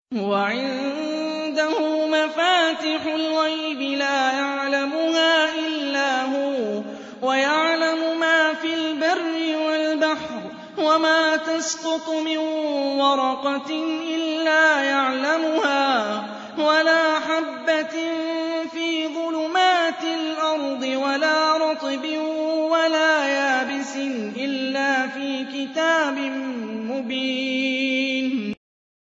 وَعِندَهُ مَفَاتِحُ الْغَيْبِ لَا يَعْلَمُهَا إِلَّا هُوَ وَيَعْلَمُ مَا فِي الْبَرِّ وَالْبَحْرِ وَمَا تَسْقُطُ مِن وَرَقَةٍ إِلَّا يَعْلَمُهَا وَلَا حَبَّةٍ فِي ظُلُمَاتِ الْأَرْضِ وَلَا رَطْبٍ وَلَا يَابِسٍ إِلَّا فِي كِتَابٍ مُّبِينٍ